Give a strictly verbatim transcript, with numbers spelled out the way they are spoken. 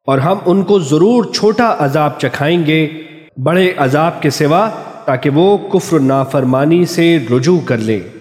और हम उनको ज़रूर छोटा अजाब चखाएंगे बड़े अजाब के सिवा, ताकि वो कुफ्र नाफरमानी से रुजू कर लें।